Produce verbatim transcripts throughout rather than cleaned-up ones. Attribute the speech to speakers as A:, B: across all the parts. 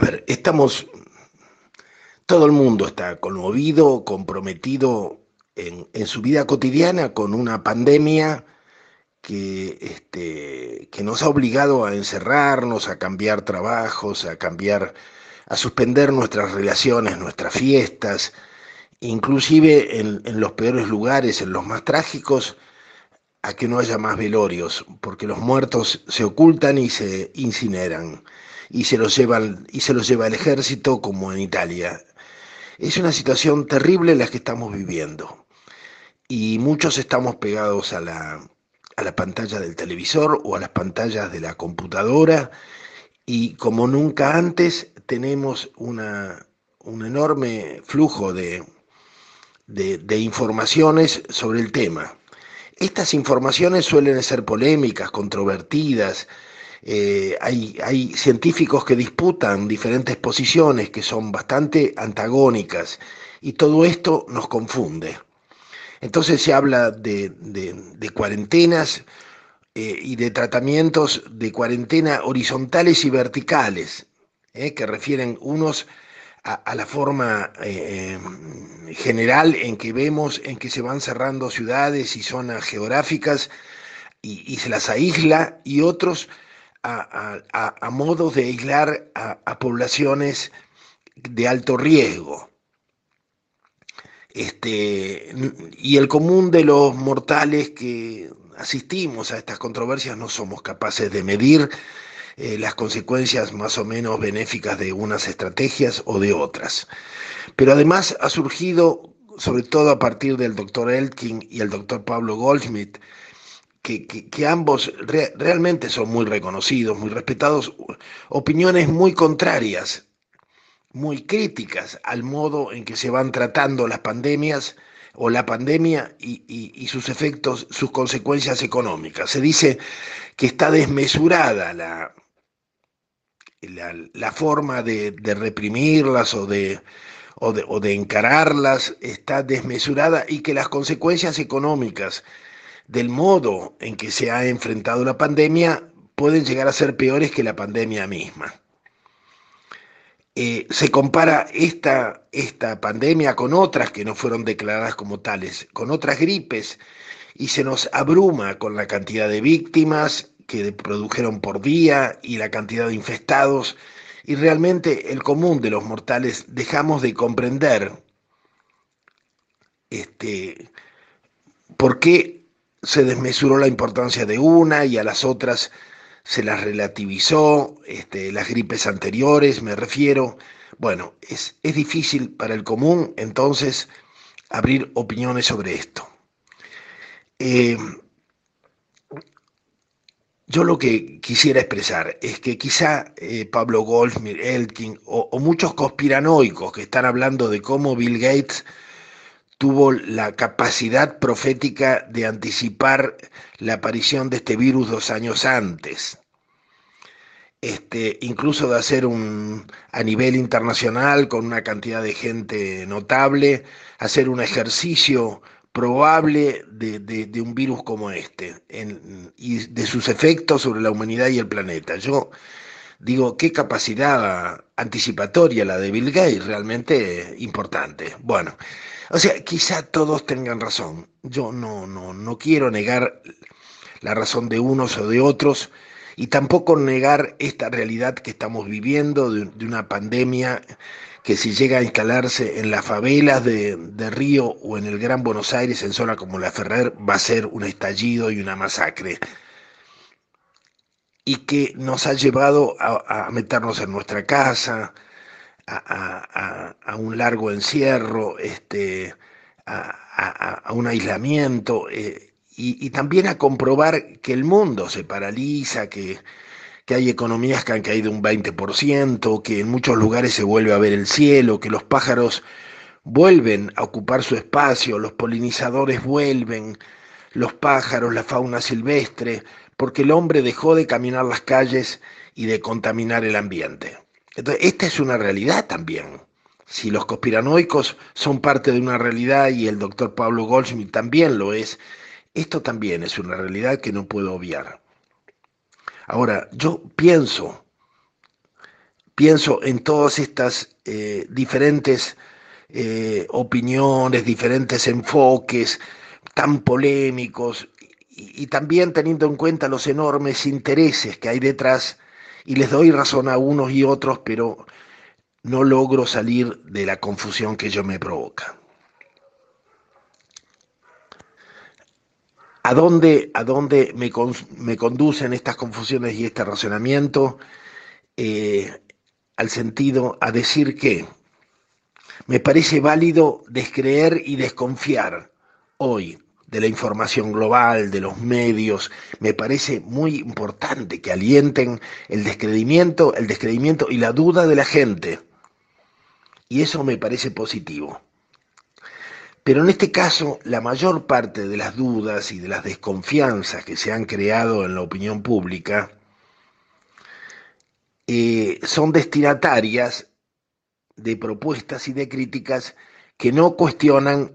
A: ver, estamos, todo el mundo está conmovido, comprometido en, en su vida cotidiana con una pandemia que, este, que nos ha obligado a encerrarnos, a cambiar trabajos, a cambiar, a suspender nuestras relaciones, nuestras fiestas, inclusive en, en los peores lugares, en los más trágicos, a que no haya más velorios, porque los muertos se ocultan y se incineran, y se los llevan, y se los lleva el ejército, como en Italia. Es una situación terrible la que estamos viviendo, y muchos estamos pegados a la, a la pantalla del televisor o a las pantallas de la computadora, y como nunca antes tenemos una, un enorme flujo de, de, de informaciones sobre el tema. Estas informaciones suelen ser polémicas, controvertidas. Eh, hay, hay científicos que disputan diferentes posiciones que son bastante antagónicas, y todo esto nos confunde. Entonces se habla de, de, de cuarentenas eh, y de tratamientos de cuarentena horizontales y verticales, eh, que refieren unos a, a la forma eh, general en que vemos en que se van cerrando ciudades y zonas geográficas y, y se las aísla, y otros a, a, a modos de aislar a, a poblaciones de alto riesgo. Este, y el común de los mortales que asistimos a estas controversias no somos capaces de medir eh, las consecuencias más o menos benéficas de unas estrategias o de otras. Pero además ha surgido, sobre todo a partir del doctor Elkin y el doctor Pablo Goldschmidt, que, que, que ambos re, realmente son muy reconocidos, muy respetados, opiniones muy contrarias, muy críticas al modo en que se van tratando las pandemias o la pandemia y, y, y sus efectos, sus consecuencias económicas. Se dice que está desmesurada la, la, la forma de, de reprimirlas o de, o de, o de encararlas, está desmesurada, y que las consecuencias económicas del modo en que se ha enfrentado la pandemia pueden llegar a ser peores que la pandemia misma. Eh, se compara esta, esta pandemia con otras que no fueron declaradas como tales, con otras gripes, y se nos abruma con la cantidad de víctimas que produjeron por día y la cantidad de infestados, y realmente el común de los mortales dejamos de comprender este, por qué se desmesuró la importancia de una y a las otras se las relativizó, este, las gripes anteriores me refiero. Bueno, es, es difícil para el común entonces abrir opiniones sobre esto. Eh, yo lo que quisiera expresar es que quizá eh, Pablo Goldschmidt, Elkin o, o muchos conspiranoicos que están hablando de cómo Bill Gates tuvo la capacidad profética de anticipar la aparición de este virus dos años antes, este, incluso de hacer un, a nivel internacional, con una cantidad de gente notable, hacer un ejercicio probable de, de, de un virus como este en, y de sus efectos sobre la humanidad y el planeta. Yo digo, qué capacidad anticipatoria la de Bill Gates, realmente importante. Bueno, o sea, quizá todos tengan razón. Yo no, no, no quiero negar la razón de unos o de otros, y tampoco negar esta realidad que estamos viviendo de, de una pandemia que, si llega a instalarse en las favelas de, de Río o en el Gran Buenos Aires, en zona como La Ferrer, va a ser un estallido y una masacre, y que nos ha llevado a, a meternos en nuestra casa, a, a, a un largo encierro, este, a, a, a un aislamiento, eh, y, y, también a comprobar que el mundo se paraliza, que, que hay economías que han caído un veinte por ciento, que en muchos lugares se vuelve a ver el cielo, que los pájaros vuelven a ocupar su espacio, los polinizadores vuelven, los pájaros, la fauna silvestre, porque el hombre dejó de caminar las calles y de contaminar el ambiente. Entonces, esta es una realidad también. Si los conspiranoicos son parte de una realidad y el doctor Pablo Goldschmidt también lo es, esto también es una realidad que no puedo obviar. Ahora, yo pienso, pienso en todas estas eh, diferentes eh, opiniones, diferentes enfoques tan polémicos y, y también teniendo en cuenta los enormes intereses que hay detrás, y les doy razón a unos y otros, pero no logro salir de la confusión que ello me provoca. ¿A dónde, a dónde me, con, me conducen estas confusiones y este razonamiento? Eh, al sentido, a decir que me parece válido descreer y desconfiar hoy de la información global, de los medios. Me parece muy importante que alienten el descreimiento, el descreimiento y la duda de la gente. Y eso me parece positivo. Pero en este caso, la mayor parte de las dudas y de las desconfianzas que se han creado en la opinión pública eh, son destinatarias de propuestas y de críticas que no cuestionan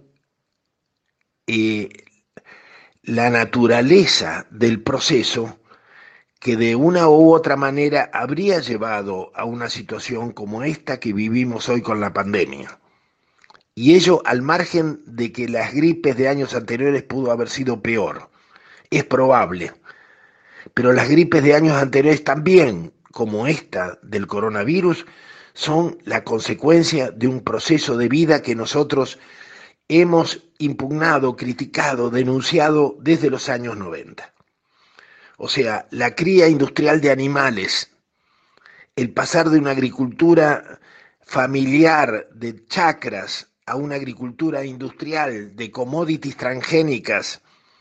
A: eh, la naturaleza del proceso que de una u otra manera habría llevado a una situación como esta que vivimos hoy con la pandemia. Y ello al margen de que las gripes de años anteriores pudo haber sido peor. Es probable. Pero las gripes de años anteriores también, como esta del coronavirus, son la consecuencia de un proceso de vida que nosotros hemos impugnado, criticado, denunciado desde los años noventa. O sea, la cría industrial de animales, el pasar de una agricultura familiar de chacras a una agricultura industrial de commodities transgénicas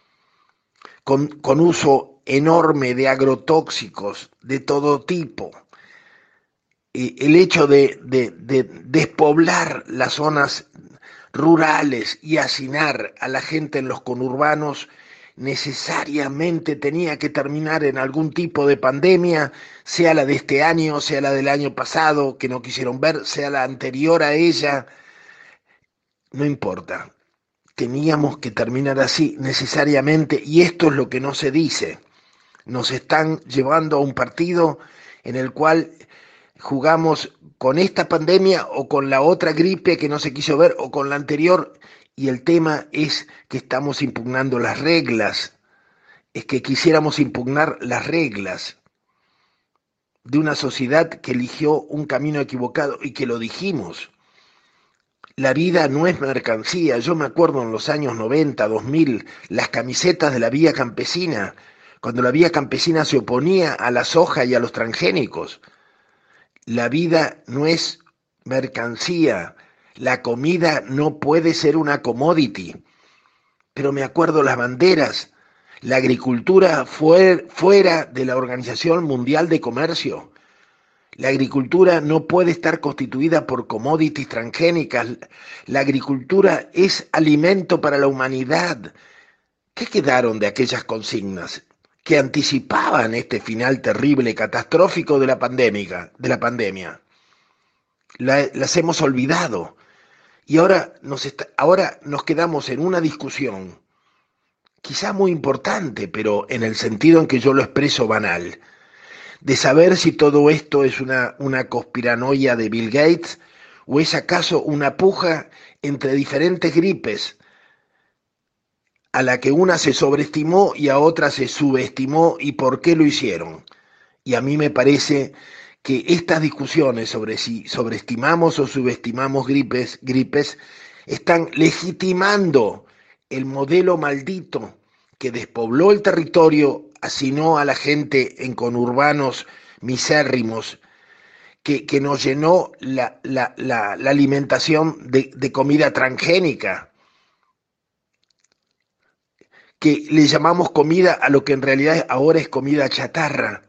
A: con, con uso enorme de agrotóxicos de todo tipo, eh, el hecho de, de, de despoblar las zonas rurales y hacinar a la gente en los conurbanos necesariamente tenía que terminar en algún tipo de pandemia, sea la de este año, sea la del año pasado, que no quisieron ver, sea la anterior a ella, no importa. Teníamos que terminar así necesariamente, y esto es lo que no se dice. Nos están llevando a un partido en el cual jugamos con esta pandemia o con la otra gripe que no se quiso ver o con la anterior, y el tema es que estamos impugnando las reglas, es que quisiéramos impugnar las reglas de una sociedad que eligió un camino equivocado y que lo dijimos. La vida no es mercancía. Yo me acuerdo en los años noventa, dos mil, las camisetas de la Vía Campesina, cuando la Vía Campesina se oponía a la soja y a los transgénicos. La vida no es mercancía, la comida no puede ser una commodity. Pero me acuerdo las banderas, la agricultura fue, fuera de la Organización Mundial de Comercio. La agricultura no puede estar constituida por commodities transgénicas. La agricultura es alimento para la humanidad. ¿Qué quedaron de aquellas consignas que anticipaban este final terrible, catastrófico de la pandemia? De la pandemia? La, las hemos olvidado. Y ahora nos, está, ahora nos quedamos en una discusión, quizá muy importante, pero en el sentido en que yo lo expreso banal, de saber si todo esto es una, una conspiranoia de Bill Gates o es acaso una puja entre diferentes gripes a la que una se sobreestimó y a otra se subestimó, y por qué lo hicieron. Y a mí me parece que estas discusiones sobre si sobreestimamos o subestimamos gripes, gripes están legitimando el modelo maldito que despobló el territorio, hacinó a la gente en conurbanos misérrimos, que, que nos llenó la, la, la, la alimentación de, de comida transgénica, que le llamamos comida a lo que en realidad ahora es comida chatarra,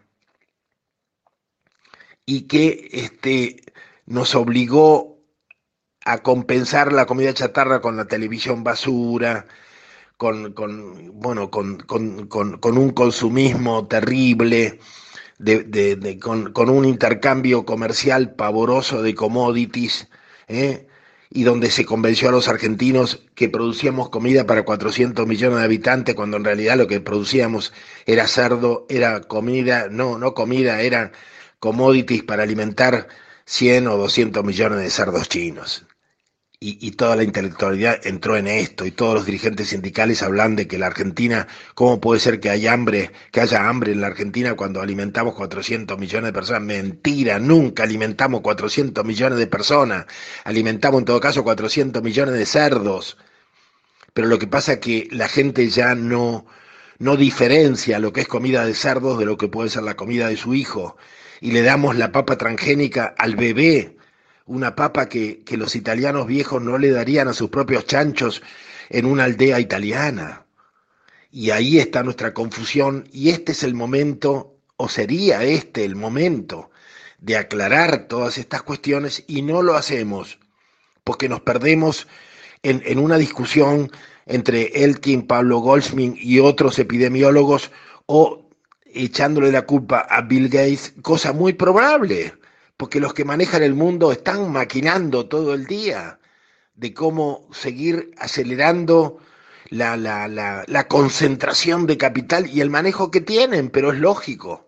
A: y que este, nos obligó a compensar la comida chatarra con la televisión basura, con, con, bueno, con, con, con, con un consumismo terrible, de, de, de, con, con un intercambio comercial pavoroso de commodities, ¿eh? Y donde se convenció a los argentinos que producíamos comida para cuatrocientos millones de habitantes, cuando en realidad lo que producíamos era cerdo, era comida, no, no comida, era commodities para alimentar cien o doscientos millones de cerdos chinos. Y, y toda la intelectualidad entró en esto, y todos los dirigentes sindicales hablan de que la Argentina, ¿cómo puede ser que haya hambre, que haya hambre en la Argentina cuando alimentamos cuatrocientos millones de personas? Mentira, nunca alimentamos cuatrocientos millones de personas, alimentamos en todo caso cuatrocientos millones de cerdos. Pero lo que pasa es que la gente ya no, no diferencia lo que es comida de cerdos de lo que puede ser la comida de su hijo, y le damos la papa transgénica al bebé, una papa que, que los italianos viejos no le darían a sus propios chanchos en una aldea italiana. Y ahí está nuestra confusión, y este es el momento, o sería este el momento, de aclarar todas estas cuestiones, y no lo hacemos, porque nos perdemos en, en una discusión entre Elkin, Pablo Goldschmidt y otros epidemiólogos, o echándole la culpa a Bill Gates, cosa muy probable, porque los que manejan el mundo están maquinando todo el día de cómo seguir acelerando la, la, la, la concentración de capital y el manejo que tienen, pero es lógico.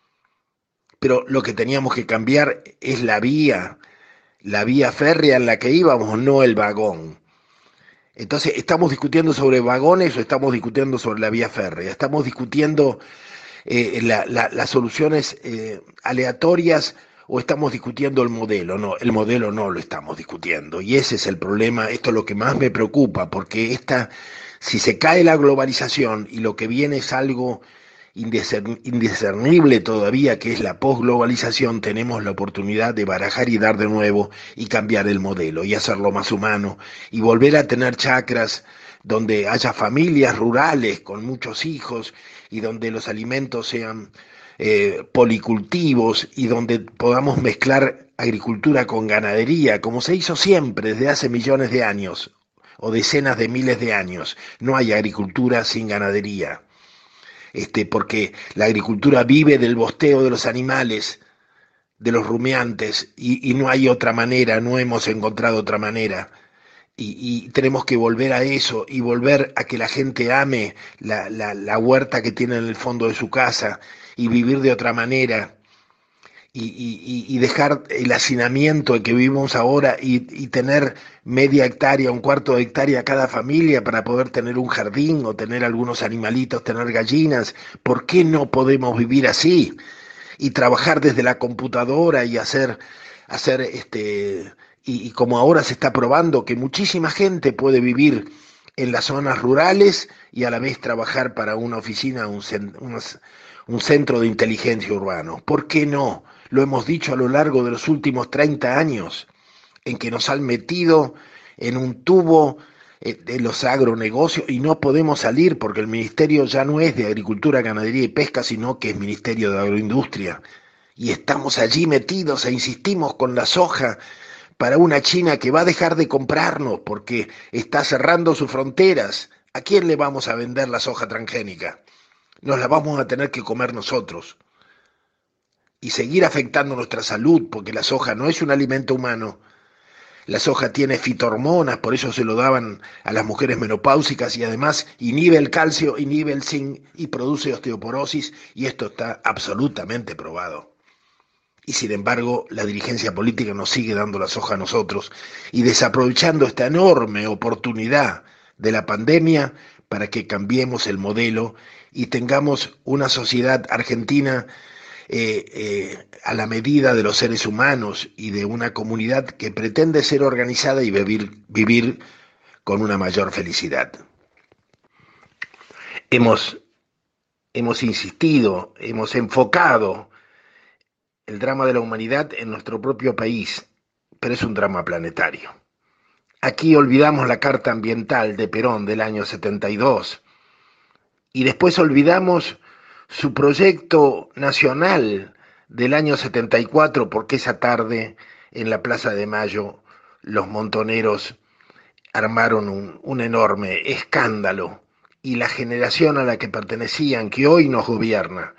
A: Pero lo que teníamos que cambiar es la vía, la vía férrea en la que íbamos, no el vagón. Entonces, ¿estamos discutiendo sobre vagones o estamos discutiendo sobre la vía férrea? ¿Estamos discutiendo eh, la, la, las soluciones eh, aleatorias o estamos discutiendo el modelo? No, el modelo no lo estamos discutiendo, y ese es el problema. Esto es lo que más me preocupa, porque esta, si se cae la globalización y lo que viene es algo indiscernible todavía, que es la posglobalización, tenemos la oportunidad de barajar y dar de nuevo y cambiar el modelo y hacerlo más humano y volver a tener chacras donde haya familias rurales con muchos hijos y donde los alimentos sean eh, policultivos y donde podamos mezclar agricultura con ganadería, como se hizo siempre desde hace millones de años o decenas de miles de años. No hay agricultura sin ganadería. Este, porque la agricultura vive del bosteo de los animales, de los rumiantes, y, y no hay otra manera, no hemos encontrado otra manera. Y, y tenemos que volver a eso y volver a que la gente ame la, la, la huerta que tiene en el fondo de su casa y vivir de otra manera. Y, y, y dejar el hacinamiento en que vivimos ahora y, y tener media hectárea, un cuarto de hectárea cada familia para poder tener un jardín o tener algunos animalitos, tener gallinas. ¿Por qué no podemos vivir así? Y trabajar desde la computadora y hacer, hacer este, y, y como ahora se está probando que muchísima gente puede vivir en las zonas rurales y a la vez trabajar para una oficina, un, unos, un centro de inteligencia urbano. ¿Por qué no? Lo hemos dicho a lo largo de los últimos treinta años, en que nos han metido en un tubo eh, de los agronegocios y no podemos salir porque el ministerio ya no es de Agricultura, Ganadería y Pesca, sino que es Ministerio de Agroindustria. Y estamos allí metidos e insistimos con la soja para una China que va a dejar de comprarnos porque está cerrando sus fronteras. ¿A quién le vamos a vender la soja transgénica? Nos la vamos a tener que comer nosotros. Y seguir afectando nuestra salud, porque la soja no es un alimento humano. La soja tiene fitohormonas, por eso se lo daban a las mujeres menopáusicas, y además inhibe el calcio, inhibe el zinc y produce osteoporosis, y esto está absolutamente probado. Y sin embargo, la dirigencia política nos sigue dando la soja a nosotros y desaprovechando esta enorme oportunidad de la pandemia para que cambiemos el modelo y tengamos una sociedad argentina Eh, eh, a la medida de los seres humanos y de una comunidad que pretende ser organizada y vivir, vivir con una mayor felicidad. Hemos, hemos insistido, hemos enfocado el drama de la humanidad en nuestro propio país, pero es un drama planetario. Aquí olvidamos la Carta Ambiental de Perón del año setenta y dos y después olvidamos su proyecto nacional del año setenta y cuatro, porque esa tarde en la Plaza de Mayo los montoneros armaron un, un enorme escándalo y la generación a la que pertenecían, que hoy nos gobierna,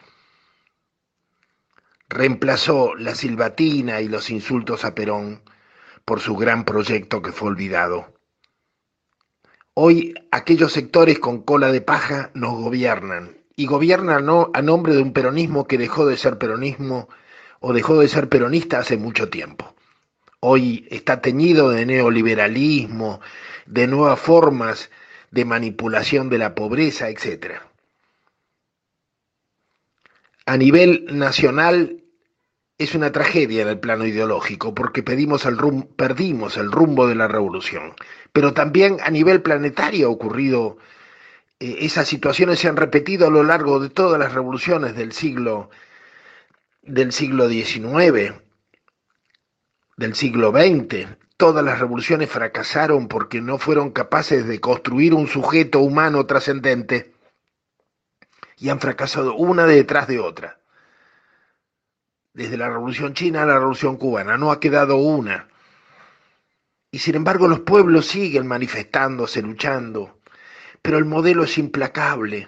A: reemplazó la silbatina y los insultos a Perón por su gran proyecto que fue olvidado. Hoy aquellos sectores con cola de paja nos gobiernan, y gobiernan no a nombre de un peronismo que dejó de ser peronismo o dejó de ser peronista hace mucho tiempo. Hoy está teñido de neoliberalismo, de nuevas formas de manipulación de la pobreza, etcétera. A nivel nacional es una tragedia en el plano ideológico porque pedimos el rum perdimos el rumbo de la revolución. Pero también a nivel planetario ha ocurrido, eh, esas situaciones se han repetido a lo largo de todas las revoluciones del siglo, del siglo diecinueve, del siglo veinte. Todas las revoluciones fracasaron porque no fueron capaces de construir un sujeto humano trascendente y han fracasado una detrás de otra. Desde la Revolución China a la Revolución Cubana, no ha quedado una. Y sin embargo los pueblos siguen manifestándose, luchando, pero el modelo es implacable.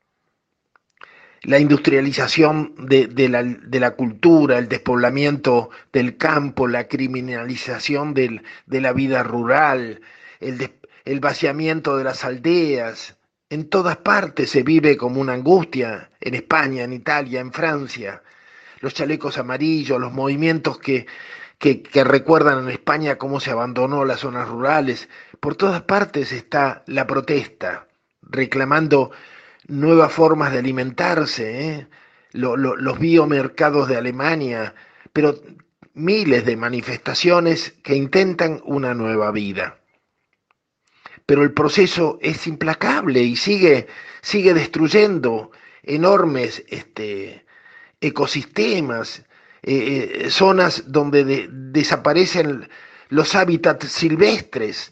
A: La industrialización de, de, la, de la cultura, el despoblamiento del campo, la criminalización del, de la vida rural, el, des, el vaciamiento de las aldeas. En todas partes se vive como una angustia, en España, en Italia, en Francia. Los chalecos amarillos, los movimientos que, que, que recuerdan en España cómo se abandonó las zonas rurales. Por todas partes está la protesta, reclamando nuevas formas de alimentarse, ¿eh? lo, lo, los biomercados de Alemania, pero miles de manifestaciones que intentan una nueva vida. Pero el proceso es implacable y sigue, sigue destruyendo enormes este, ecosistemas, eh, eh, zonas donde de, desaparecen los hábitats silvestres.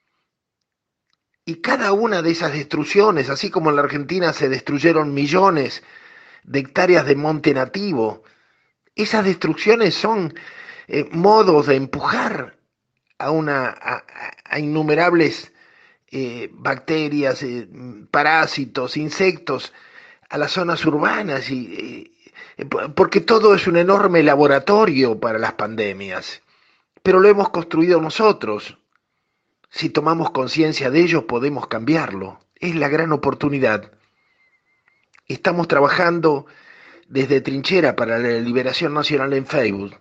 A: Y cada una de esas destrucciones, así como en la Argentina se destruyeron millones de hectáreas de monte nativo, esas destrucciones son eh, modos de empujar a, una, a, a innumerables eh, bacterias, eh, parásitos, insectos a las zonas urbanas, y, eh, porque todo es un enorme laboratorio para las pandemias, pero lo hemos construido nosotros. Si tomamos conciencia de ello, podemos cambiarlo. Es la gran oportunidad. Estamos trabajando desde Trinchera para la Liberación Nacional en Facebook,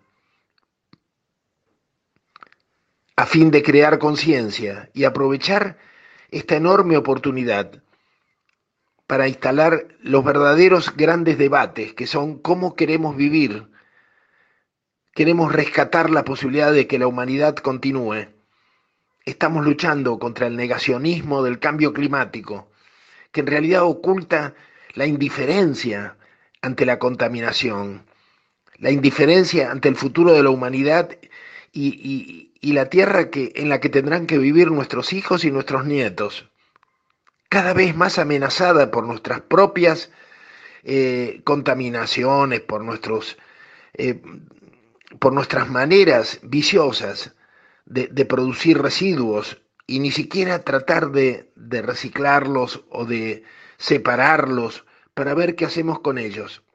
A: a fin de crear conciencia y aprovechar esta enorme oportunidad para instalar los verdaderos grandes debates, que son cómo queremos vivir. Queremos rescatar la posibilidad de que la humanidad continúe. Estamos luchando contra el negacionismo del cambio climático, que en realidad oculta la indiferencia ante la contaminación, la indiferencia ante el futuro de la humanidad y, y, y la tierra que, en la que tendrán que vivir nuestros hijos y nuestros nietos, cada vez más amenazada por nuestras propias eh, contaminaciones, por, nuestros, eh, por nuestras maneras viciosas de, de producir residuos y ni siquiera tratar de, de reciclarlos o de separarlos para ver qué hacemos con ellos.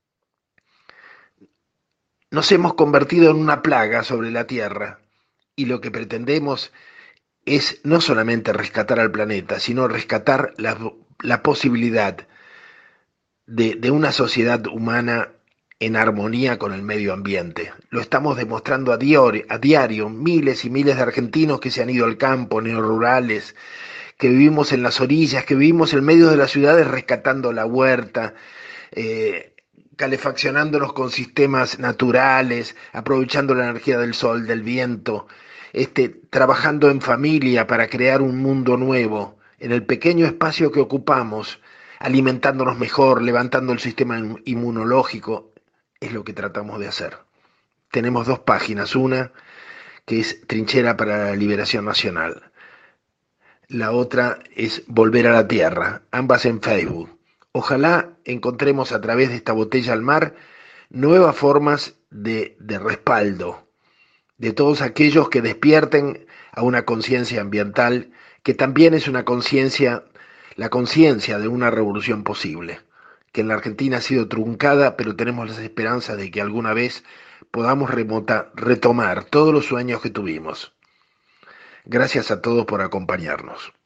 A: Nos hemos convertido en una plaga sobre la Tierra y lo que pretendemos es no solamente rescatar al planeta, sino rescatar la, la posibilidad de, de una sociedad humana en armonía con el medio ambiente. Lo estamos demostrando a diario, a diario, miles y miles de argentinos que se han ido al campo, neorurales, que vivimos en las orillas, que vivimos en medio de las ciudades rescatando la huerta, eh, calefaccionándonos con sistemas naturales, aprovechando la energía del sol, del viento, este, trabajando en familia para crear un mundo nuevo, en el pequeño espacio que ocupamos, alimentándonos mejor, levantando el sistema inmunológico, es lo que tratamos de hacer. Tenemos dos páginas, una que es Trinchera para la Liberación Nacional, la otra es Volver a la Tierra, ambas en Facebook. Ojalá encontremos a través de esta botella al mar nuevas formas de, de respaldo de todos aquellos que despierten a una conciencia ambiental, que también es una conciencia, la conciencia de una revolución posible, que en la Argentina ha sido truncada, pero tenemos las esperanzas de que alguna vez podamos remota, retomar todos los sueños que tuvimos. Gracias a todos por acompañarnos.